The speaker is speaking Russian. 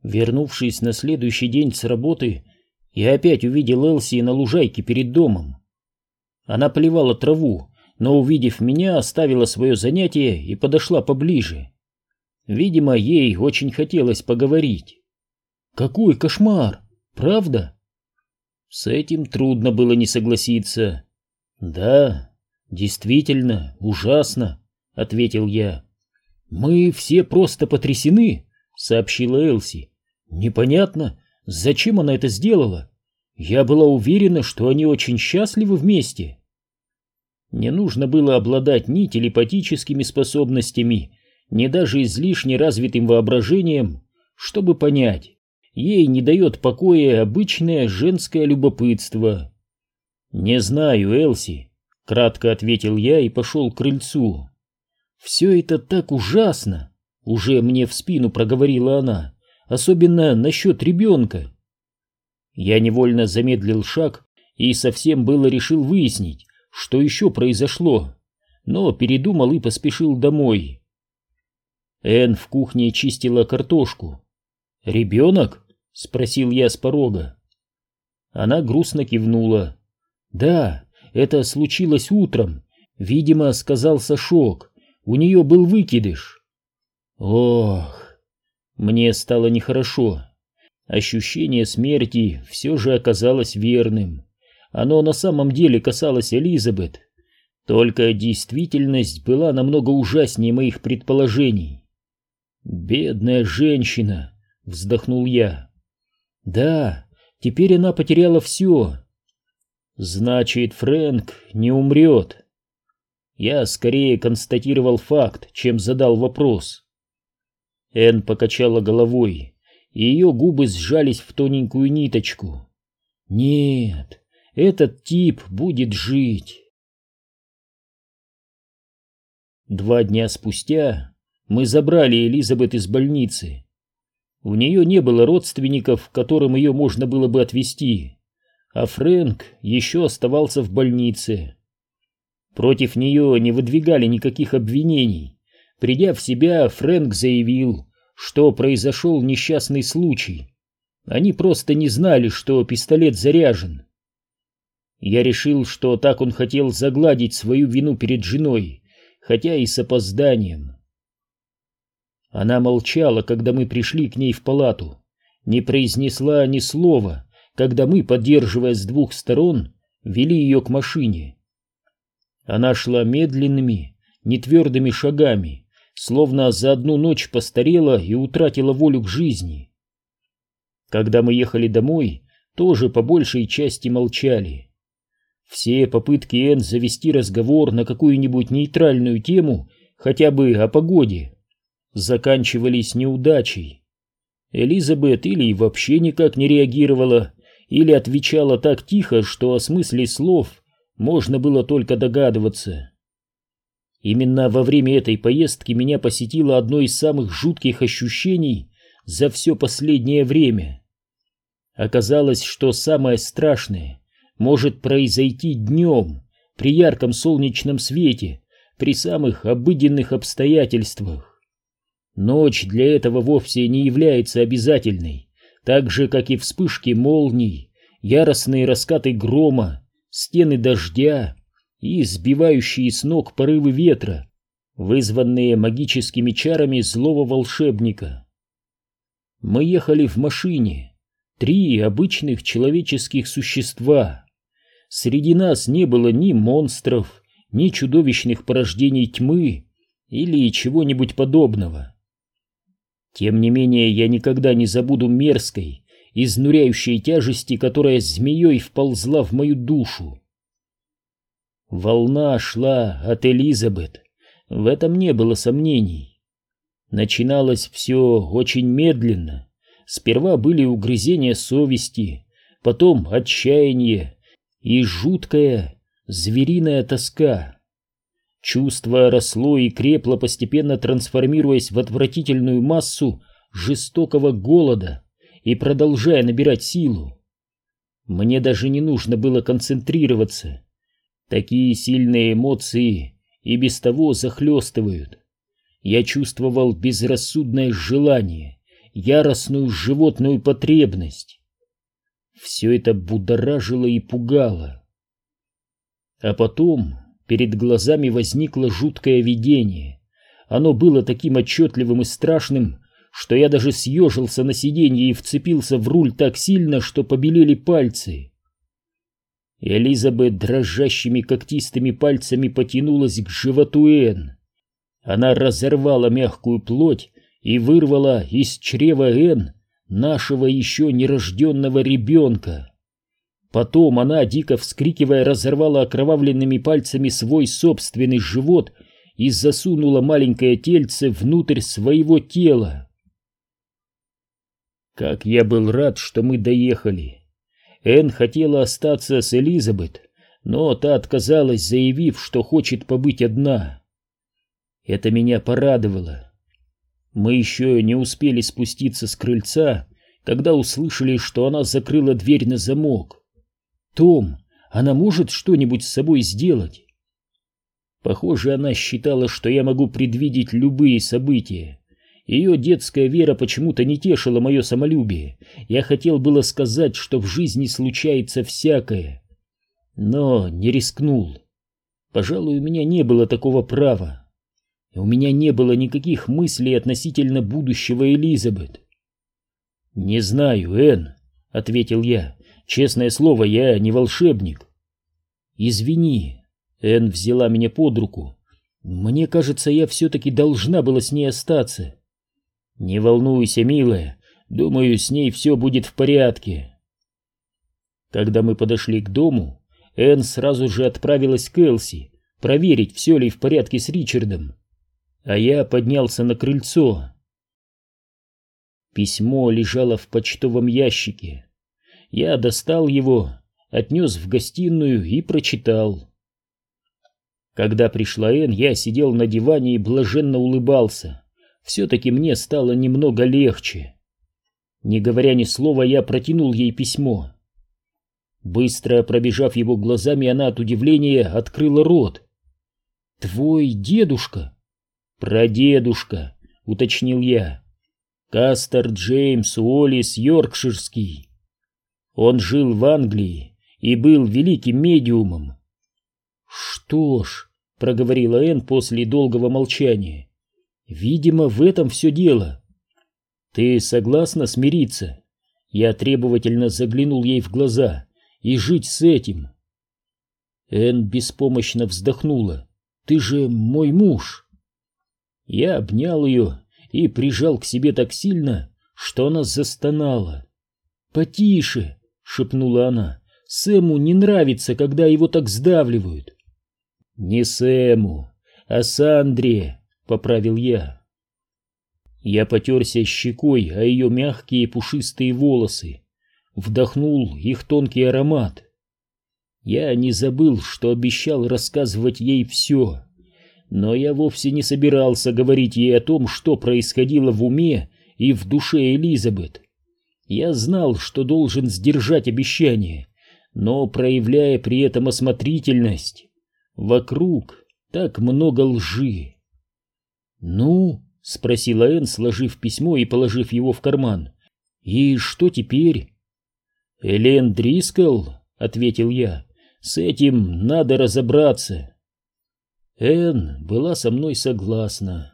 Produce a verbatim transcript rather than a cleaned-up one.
Вернувшись на следующий день с работы, я опять увидел Элси на лужайке перед домом. Она поливала траву, но, увидев меня, оставила свое занятие и подошла поближе. Видимо, ей очень хотелось поговорить. Какой кошмар, правда? С этим трудно было не согласиться. Да, действительно, ужасно, ответил я. Мы все просто потрясены, сообщила Элси. Непонятно, зачем она это сделала. Я была уверена, что они очень счастливы вместе. Не нужно было обладать ни телепатическими способностями, ни даже излишне развитым воображением, чтобы понять, ей не дает покоя обычное женское любопытство. «Не знаю, Элси», — кратко ответил я и пошел к крыльцу. «Все это так ужасно», — уже мне в спину проговорила она, «особенно насчет ребенка». Я невольно замедлил шаг и совсем было решил выяснить, что еще произошло, но передумал и поспешил домой. Энн в кухне чистила картошку. «Ребенок?» — спросил я с порога. Она грустно кивнула. «Да, это случилось утром. Видимо, сказался шок. У нее был выкидыш». Ох, мне стало нехорошо. Ощущение смерти все же оказалось верным. Оно на самом деле касалось Элизабет. Только действительность была намного ужаснее моих предположений. «Бедная женщина», — вздохнул я. «Да, теперь она потеряла все». «Значит, Фрэнк не умрет». Я скорее констатировал факт, чем задал вопрос. Энн покачала головой, и ее губы сжались в тоненькую ниточку. «Нет, этот тип будет жить». Два дня спустя мы забрали Элизабет из больницы. У нее не было родственников, к которым ее можно было бы отвезти, а Фрэнк еще оставался в больнице. Против нее не выдвигали никаких обвинений. Придя в себя, Фрэнк заявил, что произошел несчастный случай. Они просто не знали, что пистолет заряжен. Я решил, что так он хотел загладить свою вину перед женой, хотя и с опозданием. Она молчала, когда мы пришли к ней в палату, не произнесла ни слова, когда мы, поддерживая с двух сторон, вели ее к машине. Она шла медленными, нетвердыми шагами, словно за одну ночь постарела и утратила волю к жизни. Когда мы ехали домой, тоже по большей части молчали. Все попытки Энн завести разговор на какую-нибудь нейтральную тему, хотя бы о погоде, заканчивались неудачей. Элизабет или вообще никак не реагировала, или отвечала так тихо, что о смысле слов можно было только догадываться. Именно во время этой поездки меня посетило одно из самых жутких ощущений за все последнее время. Оказалось, что самое страшное может произойти днем, при ярком солнечном свете, при самых обыденных обстоятельствах. Ночь для этого вовсе не является обязательной, так же, как и вспышки молний, яростные раскаты грома, стены дождя и сбивающие с ног порывы ветра, вызванные магическими чарами злого волшебника. Мы ехали в машине, три обычных человеческих существа. Среди нас не было ни монстров, ни чудовищных порождений тьмы или чего-нибудь подобного. Тем не менее, я никогда не забуду мерзкой, изнуряющей тяжести, которая змеей вползла в мою душу. Волна шла от Элизабет, в этом не было сомнений. Начиналось все очень медленно. Сперва были угрызения совести, потом отчаяние и жуткая звериная тоска. Чувство росло и крепло, постепенно трансформируясь в отвратительную массу жестокого голода и продолжая набирать силу. Мне даже не нужно было концентрироваться. Такие сильные эмоции и без того захлестывают. Я чувствовал безрассудное желание, яростную животную потребность. Все это будоражило и пугало. А потом перед глазами возникло жуткое видение. Оно было таким отчетливым и страшным, что я даже съежился на сиденье и вцепился в руль так сильно, что побелели пальцы. Элизабет дрожащими когтистыми пальцами потянулась к животу Энн. Она разорвала мягкую плоть и вырвала из чрева Энн нашего еще нерожденного ребенка. Потом она, дико вскрикивая, разорвала окровавленными пальцами свой собственный живот и засунула маленькое тельце внутрь своего тела. Как я был рад, что мы доехали. Энн хотела остаться с Элизабет, но та отказалась, заявив, что хочет побыть одна. Это меня порадовало. Мы еще не успели спуститься с крыльца, когда услышали, что она закрыла дверь на замок. «Том, она может что-нибудь с собой сделать?» Похоже, она считала, что я могу предвидеть любые события. Ее детская вера почему-то не тешила мое самолюбие. Я хотел было сказать, что в жизни случается всякое, но не рискнул. Пожалуй, у меня не было такого права. У меня не было никаких мыслей относительно будущего Элизабет. «Не знаю, Энн», — ответил я. «Честное слово, я не волшебник». «Извини», — Энн взяла меня под руку. «Мне кажется, я все-таки должна была с ней остаться». «Не волнуйся, милая, думаю, с ней все будет в порядке». Когда мы подошли к дому, Энн сразу же отправилась к Элси проверить, все ли в порядке с Ричардом, а я поднялся на крыльцо. Письмо лежало в почтовом ящике. Я достал его, отнес в гостиную и прочитал. Когда пришла Энн, я сидел на диване и блаженно улыбался. Все-таки мне стало немного легче. Не говоря ни слова, я протянул ей письмо. Быстро пробежав его глазами, она от удивления открыла рот. «Твой дедушка?» «Прадедушка», — уточнил я. «Кастер Джеймс Уоллес Йоркширский. Он жил в Англии и был великим медиумом». «Что ж», — проговорила Энн после долгого молчания, — «видимо, в этом все дело. Ты согласна смириться?» Я требовательно заглянул ей в глаза. «И жить с этим?» Энн беспомощно вздохнула. «Ты же мой муж». Я обнял ее и прижал к себе так сильно, что она застонала. «Потише», — шепнула она, — «Сэму не нравится, когда его так сдавливают». «Не Сэму, а Сандре», — поправил я. Я потерся щекой о ее мягкие пушистые волосы, вдохнул их тонкий аромат. Я не забыл, что обещал рассказывать ей все, но я вовсе не собирался говорить ей о том, что происходило в уме и в душе Элизабет. Я знал, что должен сдержать обещание, но проявляя при этом осмотрительность. Вокруг так много лжи. «Ну?» — спросила Энн, сложив письмо и положив его в карман. «И что теперь?» «Элен Дрискл», — ответил я, — «с этим надо разобраться». Энн была со мной согласна.